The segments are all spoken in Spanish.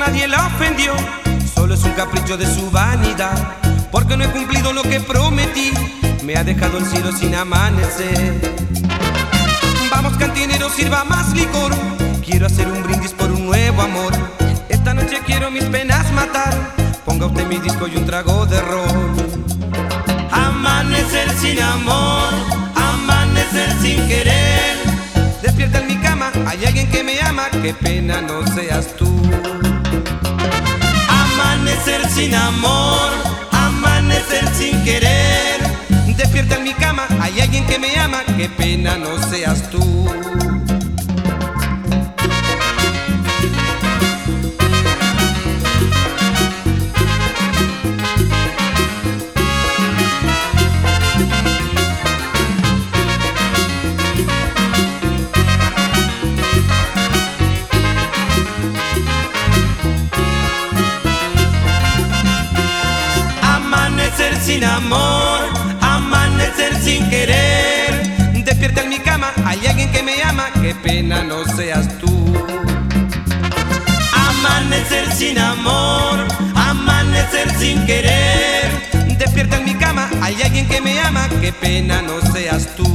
nadie la ofendió, solo es un capricho de su vanidad. Porque no he cumplido lo que prometí, me ha dejado el cielo sin amanecer. Vamos cantinero, sirva más licor, quiero hacer un brindis por un nuevo amor. Esta noche quiero mis penas matar, ponga usted mi disco y un trago de ron. Amanecer sin amor, amanecer sin querer. Despierta en mi cama, hay alguien que me ama, qué pena no seas tú. Amanecer sin amor, amanecer sin querer. Despierta en mi cama, hay alguien que me ama, qué pena no seas tú. Amanecer sin amor, amanecer sin querer. Despierta en mi cama, hay alguien que me ama, qué pena no seas tú. Amanecer sin amor, amanecer sin querer. Despierta en mi cama, hay alguien que me ama, qué pena no seas tú.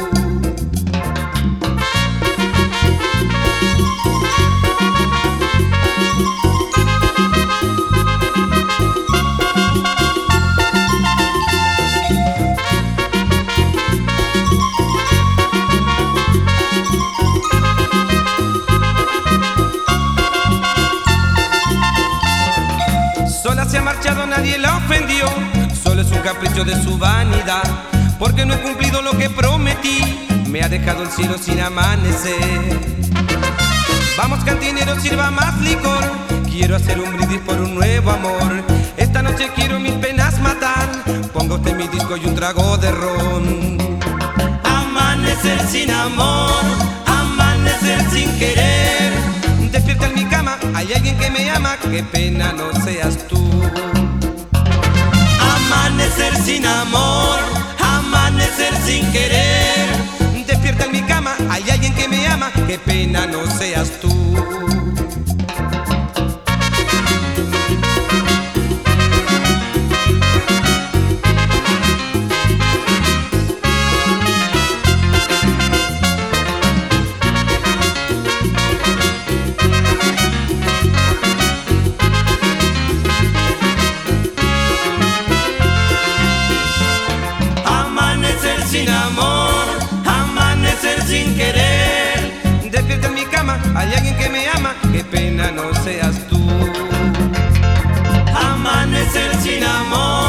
Sola se ha marchado, nadie la ofendió, solo es un capricho de su vanidad. Porque no he cumplido lo que prometí, me ha dejado el cielo sin amanecer. Vamos cantinero, sirva más licor, quiero hacer un brindis por un nuevo amor. Esta noche quiero mis penas matar, ponga usted mi disco y un trago de ron. Amanecer sin amor, amanecer sin querer. Despierta en mi cama, hay alguien que me ama, qué pena no seas tú. Amanecer sin amor, amanecer sin querer. Despierta en mi cama, hay alguien que me ama, qué pena no seas tú. Sin amor, amanecer sin querer. Despierta en mi cama, hay alguien que me ama, qué pena no seas tú. Amanecer sin amor.